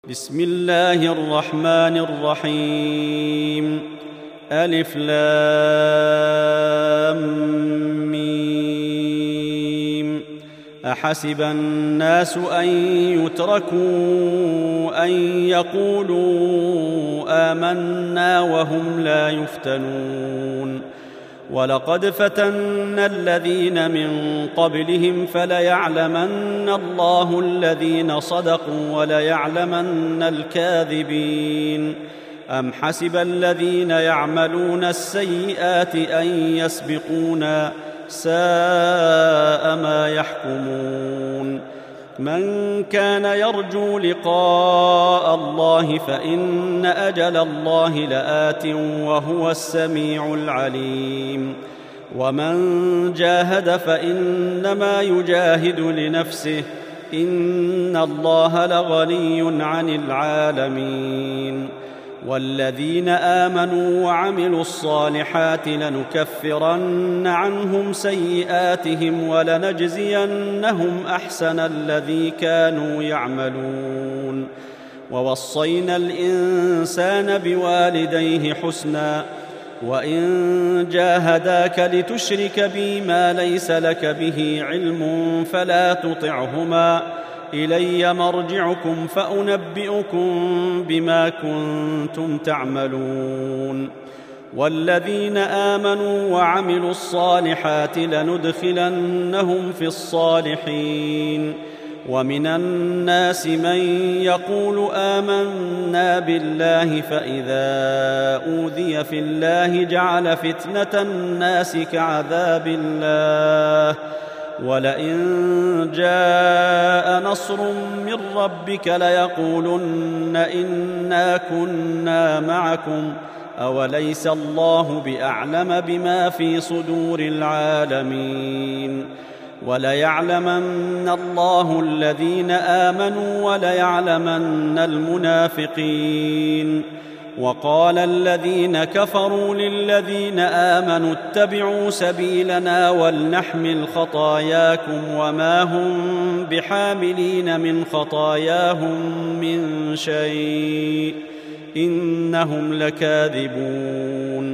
بسم الله الرحمن الرحيم. ألف لام ميم. أحسب الناس أن يتركوا أن يقولوا آمنا وهم لا يفتنون. ولقد فتنا الذين من قبلهم فليعلمن الله الذين صدقوا وليعلمن الكاذبين. أم حسب الذين يعملون السيئات أن يسبقونا ساء ما يحكمون. من كان يرجو لقاء الله فإن أجل الله لآت وهو السميع العليم. ومن جاهد فإنما يجاهد لنفسه إن الله لغني عن العالمين. والذين آمنوا وعملوا الصالحات لنكفرن عنهم سيئاتهم ولنجزينهم أحسن الذي كانوا يعملون. ووصينا الإنسان بوالديه حسنا وإن جاهداك لتشرك بي ما ليس لك به علم فلا تطعهما إلي مرجعكم فأنبئكم بما كنتم تعملون. والذين آمنوا وعملوا الصالحات لندخلنهم في الصالحين. ومن الناس من يقول آمنا بالله فإذا أوذي في الله جعل فتنة الناس كعذاب الله ولئن جاء نصر من ربك ليقولن إنا كنا معكم أوليس الله بأعلم بما في صدور العالمين. وليعلمن الله الذين آمنوا وليعلمن المنافقين. وقال الذين كفروا للذين آمنوا اتبعوا سبيلنا ولنحمل خطاياكم وما هم بحاملين من خطاياهم من شيء إنهم لكاذبون.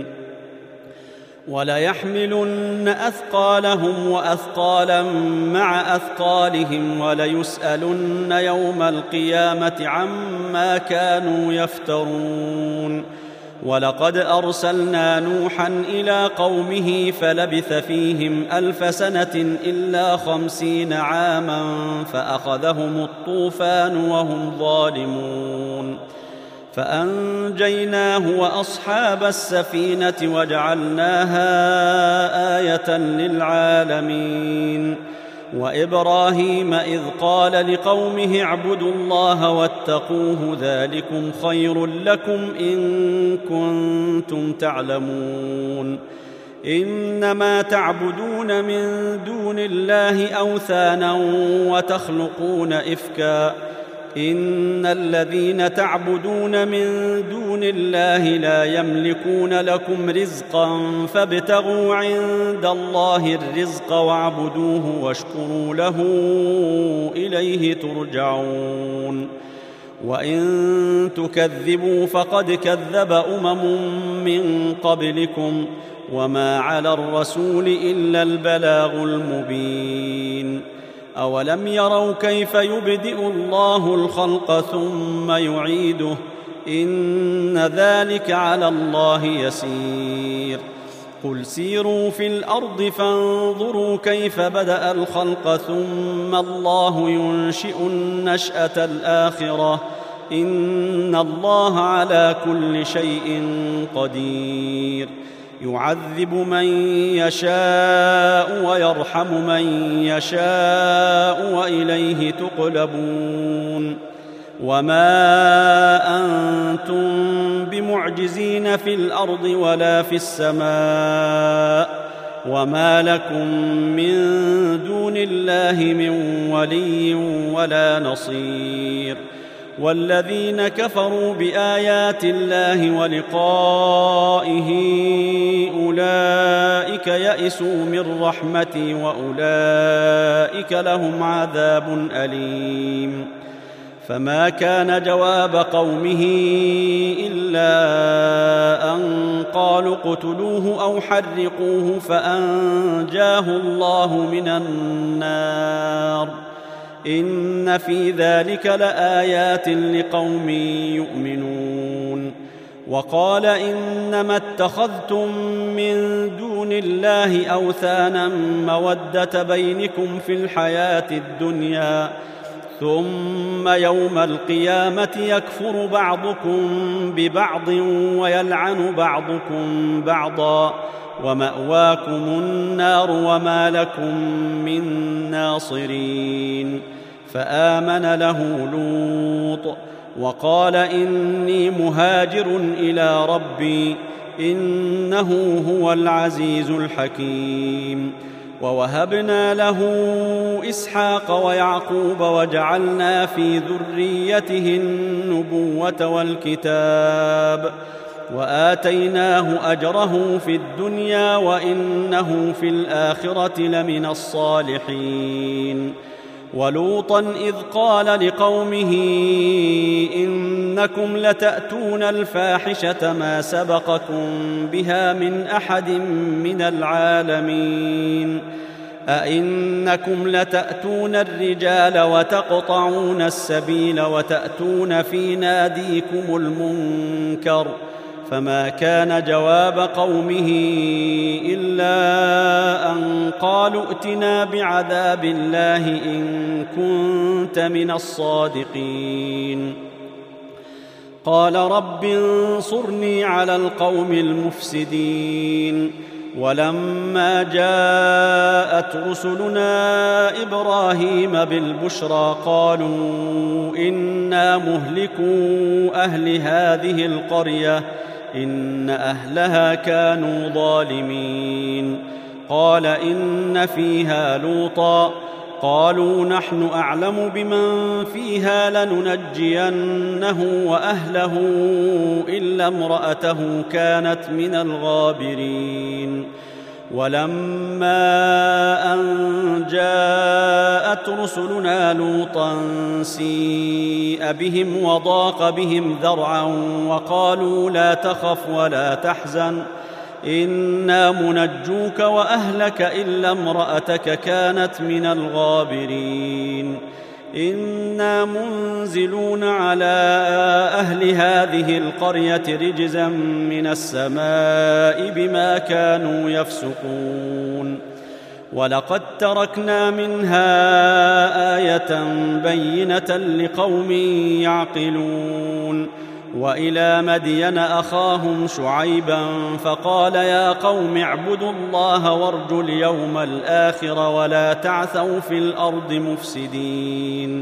وليحملن أثقالهم وأثقالا مع أثقالهم وليسألن يوم القيامة عما كانوا يفترون. ولقد أرسلنا نوحا إلى قومه فلبث فيهم 1000 سنة إلا 50 عاما فأخذهم الطوفان وهم ظالمون. فأنجيناه وأصحاب السفينة وجعلناها آية للعالمين. وإبراهيم إذ قال لقومه اعبدوا الله واتقوه ذلكم خير لكم إن كنتم تعلمون. إنما تعبدون من دون الله أوثانا وتخلقون إفكا إن الذين تعبدون من دون الله لا يملكون لكم رزقا فابتغوا عند الله الرزق واعبدوه واشكروا له إليه ترجعون. وإن تكذبوا فقد كذب من قبلكم وما على الرسول إلا البلاغ المبين. أولم يروا كيف يبدئ الله الخلق ثم يعيده إن ذلك على الله يسير. قل سيروا في الأرض فانظروا كيف بدأ الخلق ثم الله ينشئ النشأة الآخرة إن الله على كل شيء قدير. يعذب من يشاء ويرحم من يشاء وإليه تقلبون. وما أنتم بمعجزين في الأرض ولا في السماء وما لكم من دون الله من ولي ولا نصير. والذين كفروا بآيات الله ولقائه أولئك يئسوا من رحمتي وأولئك لهم عذاب أليم فما كان جواب قومه إلا أن قالوا اقتلوه أو حرقوه فأنجاه الله من النار. إن في ذلك لآيات لقوم يؤمنون. وقال إنما اتخذتم من دون الله أوثانا مودة بينكم في الحياة الدنيا ثم يوم القيامة يكفر بعضكم ببعض ويلعن بعضكم بعضا ومأواكم النار وما لكم من ناصرين. فآمن له لوط وقال إني مهاجر إلى ربي إنه هو العزيز الحكيم. ووهبنا له إسحاق ويعقوب وجعلنا في ذريته النبوة والكتاب وآتيناه أجره في الدنيا وإنه في الآخرة لمن الصالحين. ولوطا إذ قال لقومه إنكم لتأتون الفاحشة ما سبقكم بها من أحد من العالمين. أئنكم لتأتون الرجال وتقطعون السبيل وتأتون في ناديكم المنكر. فما كان جواب قومه إلا أن قالوا ائتنا بعذاب الله إن كنت من الصادقين. قال رب انصرني على القوم المفسدين. ولما جاءت رسلنا إبراهيم بالبشرى قالوا إنا مهلكو أهل هذه القرية إن أهلها كانوا ظالمين. قال إن فيها لوطا قالوا نحن أعلم بمن فيها لننجينه وأهله إلا امرأته كانت من الغابرين. ولما أن جاءت رسلنا لوطا سيء بهم وضاق بهم ذرعا وقالوا لا تخف ولا تحزن إنا منجوك وأهلك إلا امرأتك كانت من الغابرين. إنا منزلون على أهل هذه القرية رجزا من السماء بما كانوا يفسقون. ولقد تركنا منها آية بينة لقوم يعقلون. وإلى مدين أخاهم شعيبا فقال يا قوم اعبدوا الله وارجوا اليوم الآخر ولا تعثوا في الأرض مفسدين.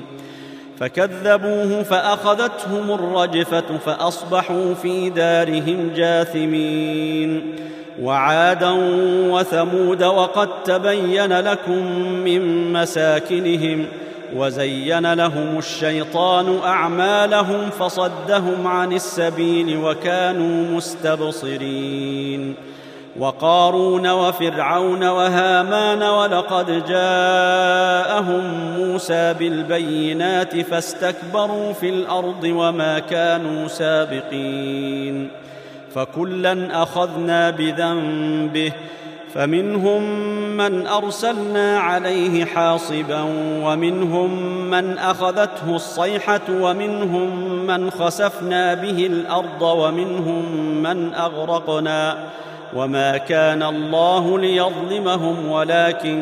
فكذبوه فأخذتهم الرجفة فأصبحوا في دارهم جاثمين. وعادا وثمود وقد تبين لكم من مساكنهم وزين لهم الشيطان أعمالهم فصدهم عن السبيل وكانوا مستبصرين. وقارون وفرعون وهامان ولقد جاءهم موسى بالبينات فاستكبروا في الأرض وما كانوا سابقين. فكلا أخذنا بذنبه فمنهم من أرسلنا عليه حاصبا ومنهم من أخذته الصيحة ومنهم من خسفنا به الأرض ومنهم من أغرقنا وما كان الله ليظلمهم ولكن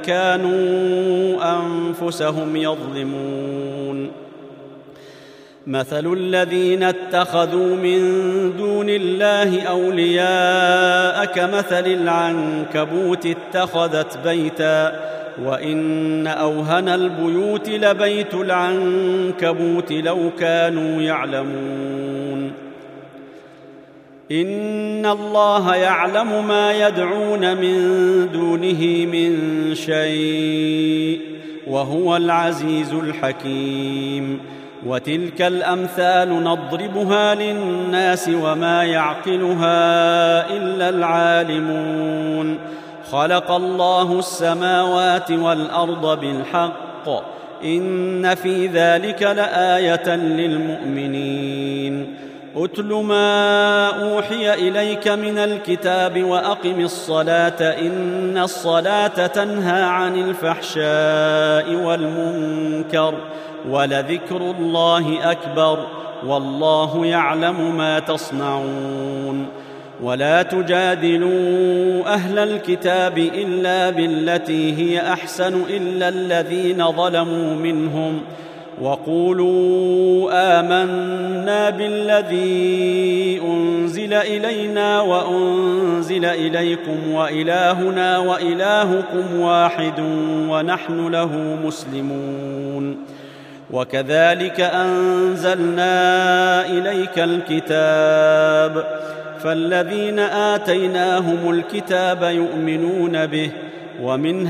كانوا أنفسهم يظلمون. مثل الذين اتخذوا من دون الله أولياء كمثل العنكبوت اتخذت بيتا وإن أوهن البيوت لبيت العنكبوت لو كانوا يعلمون. إن الله يعلم ما يدعون من دونه من شيء وهو العزيز الحكيم. وتلك الأمثال نضربها للناس وما يعقلها إلا العالمون. خلق الله السماوات والأرض بالحق إن في ذلك لآية للمؤمنين أتل ما أوحي إليك من الكتاب وأقم الصلاة إن الصلاة تنهى عن الفحشاء والمنكر ولذكر الله أكبر والله يعلم ما تصنعون ولا تجادلوا أهل الكتاب إلا بالتي هي أحسن إلا الذين ظلموا منهم وقولوا آمنا بالذي أنزل إلينا وأنزل إليكم وإلهنا وإلهكم واحد ونحن له مسلمون وكذلك أنزلنا إليك الكتاب فالذين آتيناهم الكتاب يؤمنون به ومن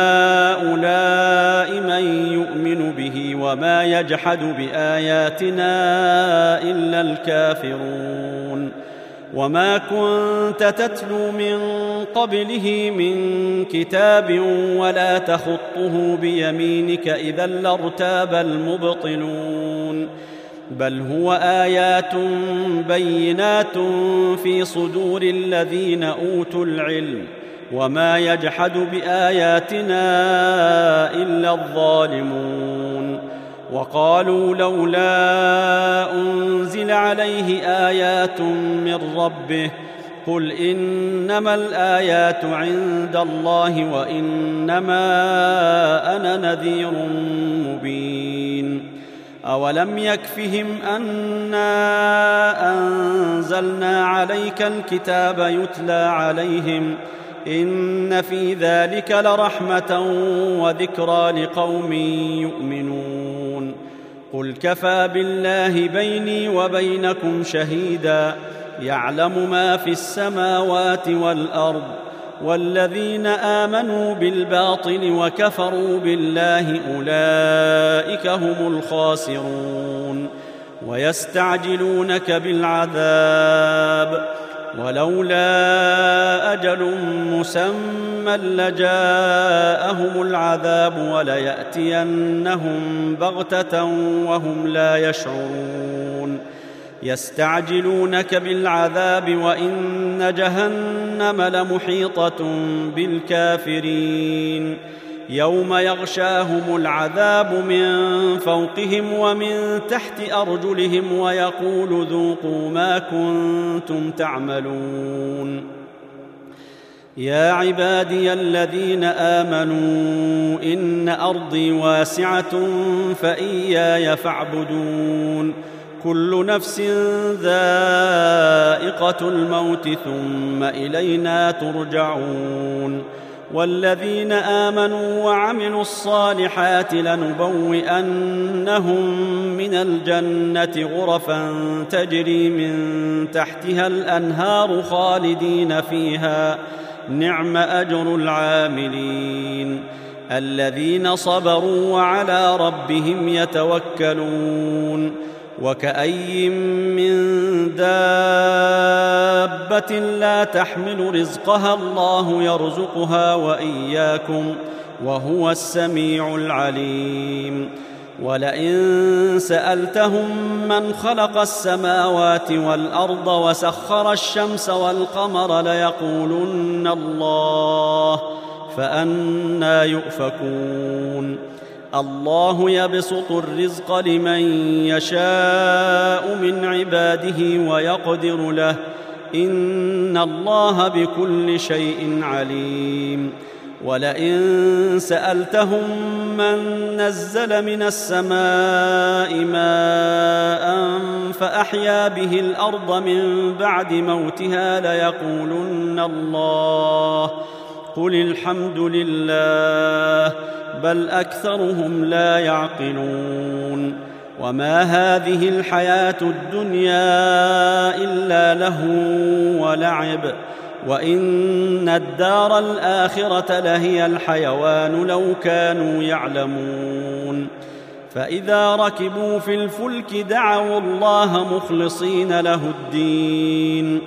هؤلاء من يؤمن به وما يجحد بآياتنا إلا الكافرون وما كنت تتلو من قبله من كتاب ولا تخطه بيمينك إذا لارتاب المبطلون بل هو آيات بينات في صدور الذين أوتوا العلم وما يجحد بآياتنا إلا الظالمون وقالوا لولا أنزل عليه آيات من ربه قل إنما الآيات عند الله وإنما أنا نذير مبين أولم يكفهم أنا أنزلنا عليك الكتاب يتلى عليهم إن في ذلك لرحمة وذكرى لقوم يؤمنون قل كفى بالله بيني وبينكم شهيدا يعلم ما في السماوات والأرض والذين آمنوا بالباطل وكفروا بالله أولئك هم الخاسرون ويستعجلونك بالعذاب ولولا أجل مسمى لجاءهم العذاب وليأتينهم بغتة وهم لا يشعرون يستعجلونك بالعذاب وإن جهنم لمحيطة بالكافرين يوم يغشاهم العذاب من فوقهم ومن تحت أرجلهم ويقول ذوقوا ما كنتم تعملون يا عبادي الذين آمنوا إن أرضي واسعة فإياي فاعبدون كل نفس ذائقة الموت ثم إلينا ترجعون والذين آمنوا وعملوا الصالحات لنبوئنهم من الجنة غرفا تجري من تحتها الأنهار خالدين فيها نعم أجر العاملين الذين صبروا وعلى ربهم يتوكلون وكأي من دابة لا تحمل رزقها الله يرزقها وإياكم وهو السميع العليم ولئن سألتهم من خلق السماوات والأرض وسخر الشمس والقمر ليقولن الله فأنى يؤفكون الله يبسط الرزق لمن يشاء من عباده ويقدر له إن الله بكل شيء عليم ولئن سألتهم من نزل من السماء ماء فأحيا به الأرض من بعد موتها ليقولن الله قل الحمد لله بل أكثرهم لا يعقلون وما هذه الحياة الدنيا إلا لهو ولعب وإن الدار الآخرة لهي الحيوان لو كانوا يعلمون فإذا ركبوا في الفلك دعوا الله مخلصين له الدين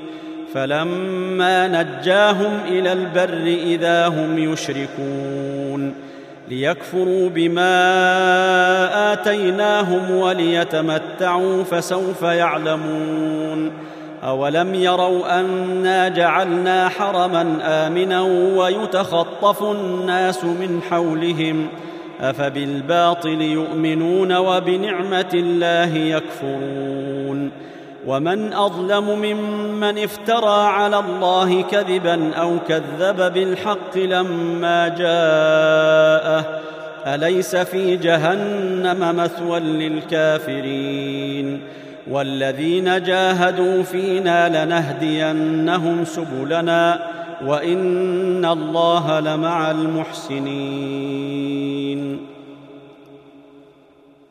فلما نجاهم إلى البر إذا هم يشركون ليكفروا بما آتيناهم وليتمتعوا فسوف يعلمون أولم يروا أنا جعلنا حرما آمنا ويتخطف الناس من حولهم أفبالباطل يؤمنون وبنعمة الله يكفرون ومن أظلم ممن افترى على الله كذبا أو كذب بالحق لما جاءه أليس في جهنم مثوى للكافرين والذين جاهدوا فينا لنهدينهم سبلنا وإن الله لمع المحسنين